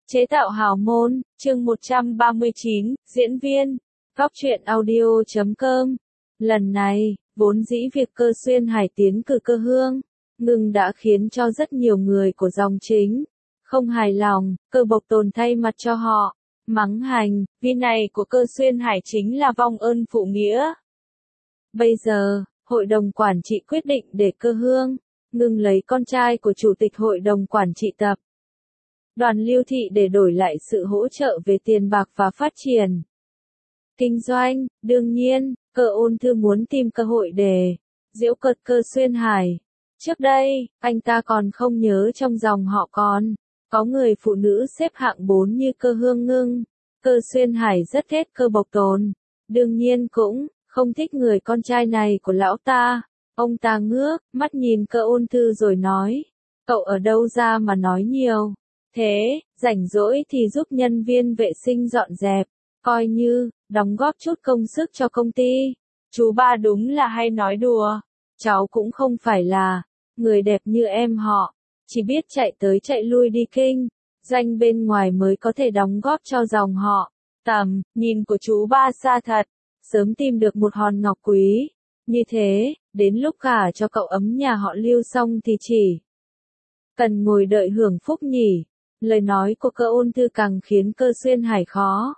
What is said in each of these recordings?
Chế tạo hào môn, chương 139, diễn viên, góc truyện audio.com. Lần này, vốn dĩ việc Cơ Xuyên Hải tiến cử Cơ Hương Ngưng đã khiến cho rất nhiều người của dòng chính không hài lòng. Cơ Bộc Tồn thay mặt cho họ mắng hành vi này của Cơ Xuyên Hải chính là vong ơn phụ nghĩa. Bây giờ, hội đồng quản trị quyết định để Cơ Hương Ngưng lấy con trai của chủ tịch hội đồng quản trị tập đoàn Lưu Thị để đổi lại sự hỗ trợ về tiền bạc và phát triển kinh doanh. Đương nhiên, Cơ Ôn Thư muốn tìm cơ hội để giễu cợt Cơ Xuyên Hải. Trước đây, anh ta còn không nhớ trong dòng họ còn có người phụ nữ xếp hạng 4 như Cơ Hương Ngưng. Cơ Xuyên Hải rất ghét Cơ Bộc Tồn, đương nhiên cũng không thích người con trai này của lão ta. Ông ta ngước mắt nhìn Cơ Ôn Thư rồi nói, cậu ở đâu ra mà nói nhiều thế, rảnh rỗi thì giúp nhân viên vệ sinh dọn dẹp, coi như đóng góp chút công sức cho công ty. Chú ba đúng là hay nói đùa, cháu cũng không phải là người đẹp như em họ, chỉ biết chạy tới chạy lui đi kinh doanh bên ngoài mới có thể đóng góp cho dòng họ. Tầm nhìn của chú ba xa thật, sớm tìm được một hòn ngọc quý như thế, đến lúc gả cho cậu ấm nhà họ Lưu xong thì chỉ cần ngồi đợi hưởng phúc nhỉ. Lời nói của Cơ Ôn Thư càng khiến Cơ Xuyên Hải khó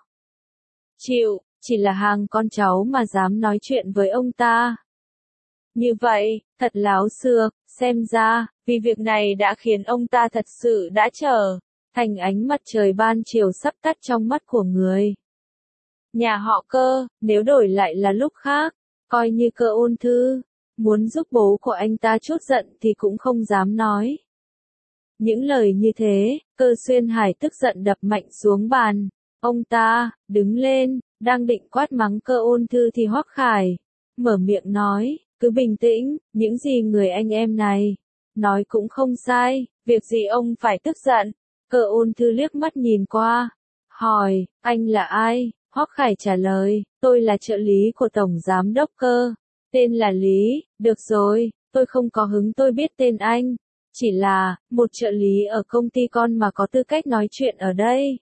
chịu, chỉ là hàng con cháu mà dám nói chuyện với ông ta như vậy, thật láo xược. Xem ra, vì việc này đã khiến ông ta thật sự đã trở thành ánh mặt trời ban chiều sắp tắt trong mắt của người nhà họ Cơ. Nếu đổi lại là lúc khác, coi như Cơ Ôn Thư muốn giúp bố của anh ta trút giận thì cũng không dám nói những lời như thế. Cơ Xuyên Hải tức giận đập mạnh xuống bàn. Ông ta đứng lên, đang định quát mắng Cơ Ôn Thư thì Hoắc Khải mở miệng nói, cứ bình tĩnh, những gì người anh em này nói cũng không sai, việc gì ông phải tức giận. Cơ Ôn Thư liếc mắt nhìn qua, hỏi, anh là ai? Hoắc Khải trả lời, tôi là trợ lý của Tổng Giám đốc Cơ, tên là Lý. Được rồi, tôi không có hứng tôi biết tên anh, chỉ là một trợ lý ở công ty con mà có tư cách nói chuyện ở đây.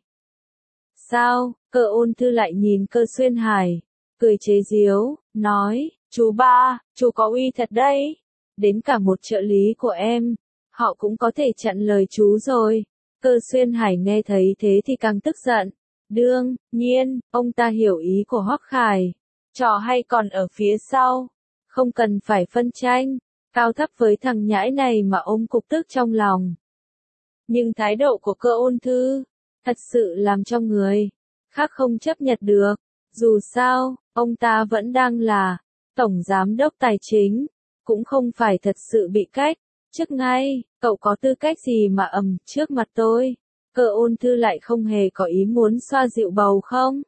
Sao? Cơ Ôn Thư lại nhìn Cơ Xuyên Hải, cười chế giễu, nói, chú ba, chú có uy thật đấy. Đến cả một trợ lý của em, họ cũng có thể chặn lời chú rồi. Cơ Xuyên Hải nghe thấy thế thì càng tức giận. Đương nhiên, ông ta hiểu ý của Hoắc Khải. Trò hay còn ở phía sau. Không cần phải phân tranh cao thấp với thằng nhãi này mà ôm cục tức trong lòng. Nhưng thái độ của Cơ Ôn Thư thật sự làm cho người khác không chấp nhận được. Dù sao, ông ta vẫn đang là Tổng Giám đốc Tài chính, cũng không phải thật sự bị cách chức ngay. Cậu có tư cách gì mà trước mặt tôi? Cơ Ôn Thư lại không hề có ý muốn xoa dịu bầu không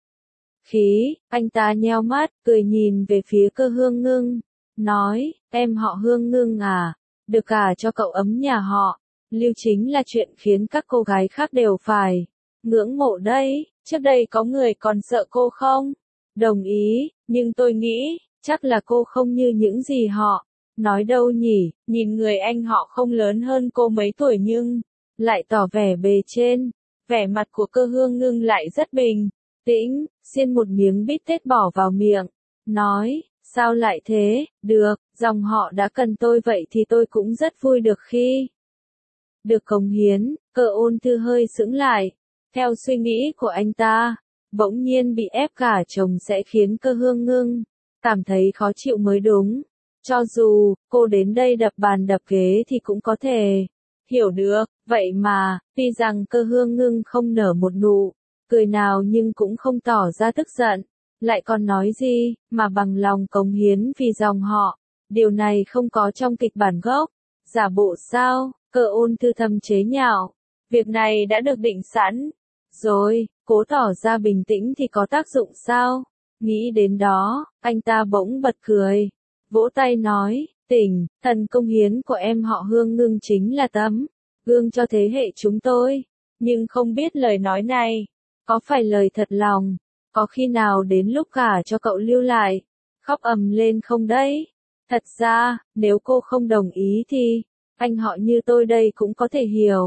khí. Anh ta nheo mắt, cười nhìn về phía Cơ Hương Ngưng, nói, em họ Hương Ngưng à, được gả cho cậu ấm nhà họ Lưu chính là chuyện khiến các cô gái khác đều phải ngưỡng mộ đấy. Trước đây có người còn sợ cô không? Đồng ý, nhưng tôi nghĩ, chắc là cô không như những gì họ nói đâu nhỉ. Nhìn người anh họ không lớn hơn cô mấy tuổi nhưng lại tỏ vẻ bề trên. Vẻ mặt của Cơ Hương Ngưng lại rất bình tĩnh, xiên một miếng bít tết bỏ vào miệng, nói, sao lại thế? Được, dòng họ đã cần tôi vậy thì tôi cũng rất vui được khi được cống hiến. Cơ Ôn Thư hơi sững lại. Theo suy nghĩ của anh ta, bỗng nhiên bị ép gả chồng sẽ khiến Cơ Hương Ngưng cảm thấy khó chịu mới đúng. Cho dù cô đến đây đập bàn đập ghế thì cũng có thể hiểu được. Vậy mà, tuy rằng Cơ Hương Ngưng không nở một nụ cười nào nhưng cũng không tỏ ra tức giận, lại còn nói gì mà bằng lòng cống hiến vì dòng họ. Điều này không có trong kịch bản gốc. Giả bộ sao? Cơ Ôn Thư thầm chế nhạo. Việc này đã được định sẵn rồi, cố tỏ ra bình tĩnh thì có tác dụng sao? Nghĩ đến đó, anh ta bỗng bật cười, vỗ tay nói, tỉnh, thần công hiến của em họ Hương Ngưng chính là tấm gương cho thế hệ chúng tôi. Nhưng không biết lời nói này có phải lời thật lòng, có khi nào đến lúc gả cho cậu Lưu lại khóc ầm lên không đấy? Thật ra, nếu cô không đồng ý thì anh họ như tôi đây cũng có thể hiểu.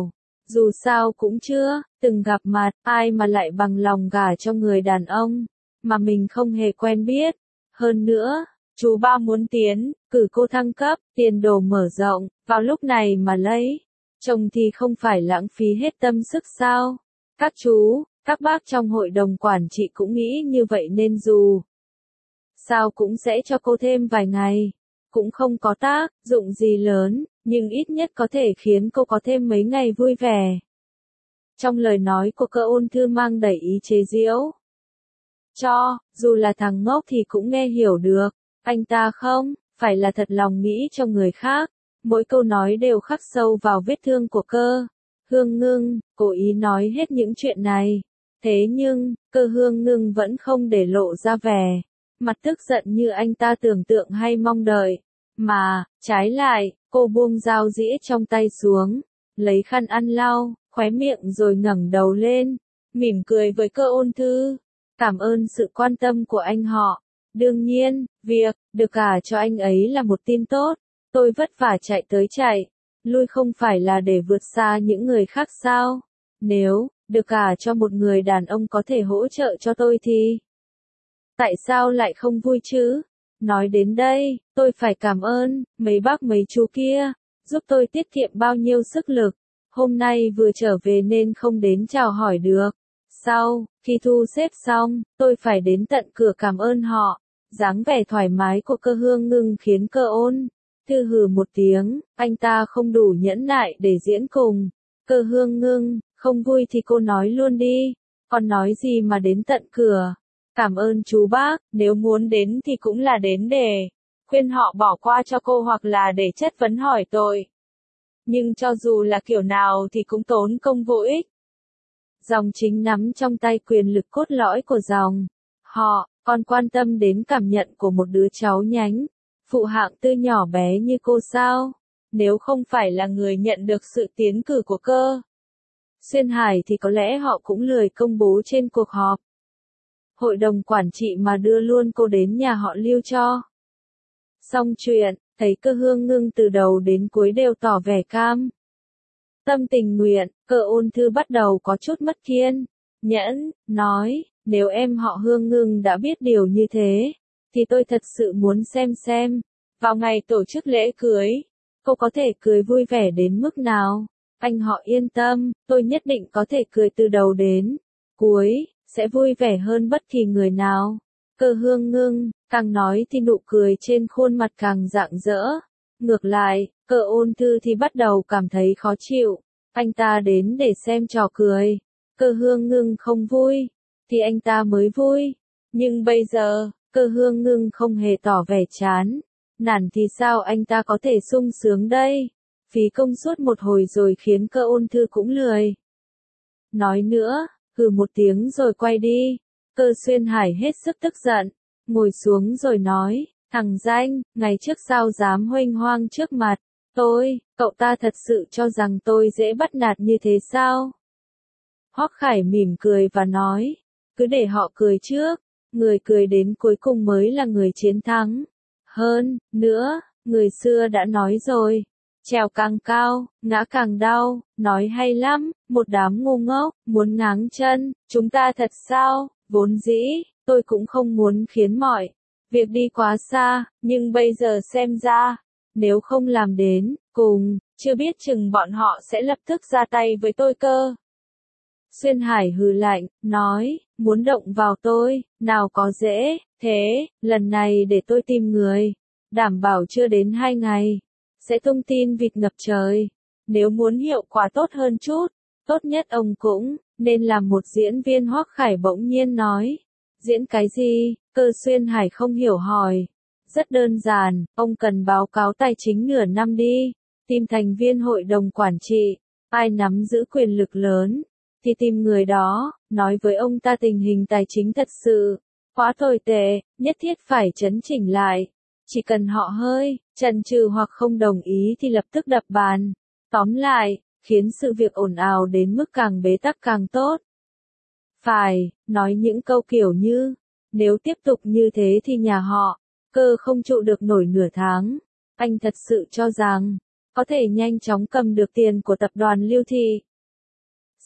Dù sao cũng chưa từng gặp mặt, ai mà lại bằng lòng gả cho người đàn ông mà mình không hề quen biết. Hơn nữa, chú ba muốn tiến cử cô thăng cấp, tiền đồ mở rộng, vào lúc này mà lấy chồng thì không phải lãng phí hết tâm sức sao? Các chú, các bác trong hội đồng quản trị cũng nghĩ như vậy nên dù sao cũng sẽ cho cô thêm vài ngày. Cũng không có tác dụng gì lớn, nhưng ít nhất có thể khiến cô có thêm mấy ngày vui vẻ. Trong lời nói của Cơ Ôn Thư mang đầy ý chế giễu. Dù là thằng ngốc thì cũng nghe hiểu được, anh ta không phải là thật lòng nghĩ cho người khác. Mỗi câu nói đều khắc sâu vào vết thương của Cơ Hương Ngưng, cố ý nói hết những chuyện này. Thế nhưng, Cơ Hương Ngưng vẫn không để lộ ra vẻ mặt tức giận như anh ta tưởng tượng hay mong đợi. Mà, trái lại, cô buông dao dĩa trong tay xuống, lấy khăn ăn lau khóe miệng rồi ngẩng đầu lên, mỉm cười với Cơ Ôn Thư. Cảm ơn sự quan tâm của anh họ. Đương nhiên, việc được gả cho anh ấy là một tin tốt. Tôi vất vả chạy tới chạy lui không phải là để vượt xa những người khác sao? Nếu được gả cho một người đàn ông có thể hỗ trợ cho tôi thì tại sao lại không vui chứ? Nói đến đây, tôi phải cảm ơn mấy bác mấy chú kia, giúp tôi tiết kiệm bao nhiêu sức lực. Hôm nay vừa trở về nên không đến chào hỏi được. Sau khi thu xếp xong, tôi phải đến tận cửa cảm ơn họ. Dáng vẻ thoải mái của Cơ Hương Ngưng khiến Cơ Ôn Thư hừ một tiếng, anh ta không đủ nhẫn nại để diễn cùng. Cơ Hương Ngưng, không vui thì cô nói luôn đi, còn nói gì mà đến tận cửa. Cảm ơn chú bác, nếu muốn đến thì cũng là đến để khuyên họ bỏ qua cho cô hoặc là để chất vấn hỏi tội. Nhưng cho dù là kiểu nào thì cũng tốn công vô ích. Dòng chính nắm trong tay quyền lực cốt lõi của dòng. Họ còn quan tâm đến cảm nhận của một đứa cháu nhánh phụ hạng tư nhỏ bé như cô sao? Nếu không phải là người nhận được sự tiến cử của Cơ Xuyên Hải thì có lẽ họ cũng lười công bố trên cuộc họp hội đồng quản trị mà đưa luôn cô đến nhà họ Lưu cho. Xong chuyện, thấy Cơ Hương Ngưng từ đầu đến cuối đều tỏ vẻ cam tâm tình nguyện, Cơ Ôn Thư bắt đầu có chút mất kiên nhẫn, nói, nếu em họ Hương Ngưng đã biết điều như thế, thì tôi thật sự muốn xem, vào ngày tổ chức lễ cưới, cô có thể cười vui vẻ đến mức nào. Anh họ yên tâm, tôi nhất định có thể cười từ đầu đến cuối, sẽ vui vẻ hơn bất kỳ người nào. Cơ Hương Ngưng, càng nói thì nụ cười trên khuôn mặt càng rạng rỡ. Ngược lại, Cơ Ôn Thư thì bắt đầu cảm thấy khó chịu. Anh ta đến để xem trò cười. Cơ Hương Ngưng không vui, thì anh ta mới vui. Nhưng bây giờ, Cơ Hương Ngưng không hề tỏ vẻ chán nản thì sao anh ta có thể sung sướng đây? Phí công suốt một hồi rồi khiến Cơ Ôn Thư cũng lười nói nữa, hừ một tiếng rồi quay đi. Cơ Xuyên Hải hết sức tức giận, ngồi xuống rồi nói, thằng danh, ngày trước sao dám huênh hoang trước mặt tôi, cậu ta thật sự cho rằng tôi dễ bắt nạt như thế sao? Hoắc Khải mỉm cười và nói, cứ để họ cười trước, người cười đến cuối cùng mới là người chiến thắng. Hơn nữa, người xưa đã nói rồi, trèo càng cao, ngã càng đau, nói hay lắm, một đám ngu ngốc, muốn ngáng chân, chúng ta thật sao? Vốn dĩ, tôi cũng không muốn khiến mọi việc đi quá xa, nhưng bây giờ xem ra, nếu không làm đến cùng, chưa biết chừng bọn họ sẽ lập tức ra tay với tôi cơ. Xuyên Hải hừ lạnh, nói, muốn động vào tôi, nào có dễ, thế, lần này để tôi tìm người, đảm bảo chưa đến 2 ngày, sẽ tung tin vịt ngập trời. Nếu muốn hiệu quả tốt hơn chút, tốt nhất ông cũng nên làm một diễn viên. Hoắc Khải bỗng nhiên nói, diễn cái gì? Cơ Xuyên Hải không hiểu hỏi. Rất đơn giản, ông cần báo cáo tài chính nửa năm đi, tìm thành viên hội đồng quản trị, ai nắm giữ quyền lực lớn, thì tìm người đó, nói với ông ta tình hình tài chính thật sự quá tồi tệ, nhất thiết phải chấn chỉnh lại. Chỉ cần họ hơi chần chừ hoặc không đồng ý thì lập tức đập bàn. Tóm lại, khiến sự việc ồn ào đến mức càng bế tắc càng tốt. Phải, nói những câu kiểu như, nếu tiếp tục như thế thì nhà họ Cơ không trụ được nổi nửa tháng. Anh thật sự cho rằng, có thể nhanh chóng cầm được tiền của tập đoàn Lưu Thị.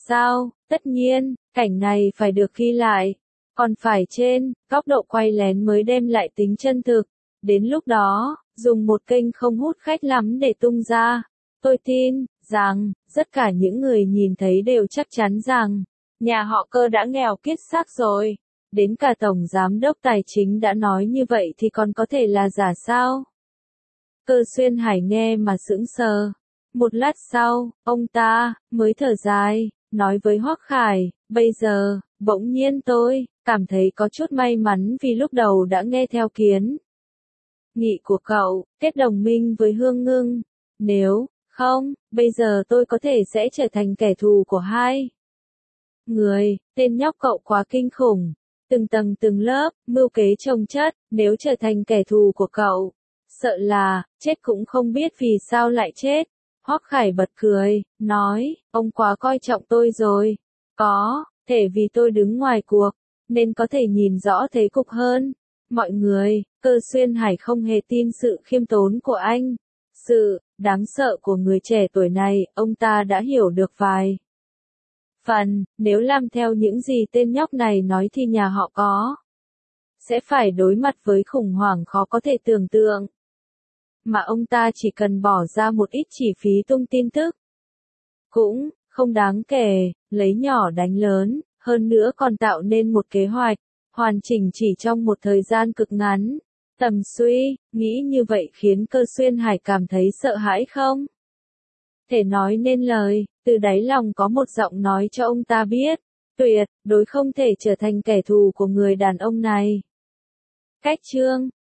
sao, tất nhiên, cảnh này phải được ghi lại. Còn phải trên, góc độ quay lén mới đem lại tính chân thực. Đến lúc đó, dùng một kênh không hút khách lắm để tung ra. Tôi tin rằng, tất cả những người nhìn thấy đều chắc chắn rằng, nhà họ Cơ đã nghèo kiết xác rồi. Đến cả Tổng Giám đốc Tài chính đã nói như vậy thì còn có thể là giả sao? Cơ Xuyên Hải nghe mà sững sờ. Một lát sau, ông ta mới thở dài, nói với Hoắc Khải, bây giờ, bỗng nhiên tôi cảm thấy có chút may mắn vì lúc đầu đã nghe theo kiến nghị của cậu, kết đồng minh với Hương Ngưng. Nếu không, bây giờ tôi có thể sẽ trở thành kẻ thù của hai người. Tên nhóc cậu quá kinh khủng. Từng tầng từng lớp, mưu kế chồng chất, nếu trở thành kẻ thù của cậu, sợ là, chết cũng không biết vì sao lại chết. Hoắc Khải bật cười, nói, ông quá coi trọng tôi rồi. Có thể vì tôi đứng ngoài cuộc, nên có thể nhìn rõ thế cục hơn. Mọi người, Cơ Xuyên Hải không hề tin sự khiêm tốn của anh. Sự đáng sợ của người trẻ tuổi này, ông ta đã hiểu được vài phần, nếu làm theo những gì tên nhóc này nói thì nhà họ có sẽ phải đối mặt với khủng hoảng khó có thể tưởng tượng. Mà ông ta chỉ cần bỏ ra một ít chi phí tung tin tức. Cũng không đáng kể, lấy nhỏ đánh lớn, hơn nữa còn tạo nên một kế hoạch hoàn chỉnh chỉ trong một thời gian cực ngắn. Tầm suy, nghĩ như vậy khiến Cơ Xuyên Hải cảm thấy sợ hãi không thể nói nên lời, từ đáy lòng có một giọng nói cho ông ta biết, tuyệt đối không thể trở thành kẻ thù của người đàn ông này. Cách chương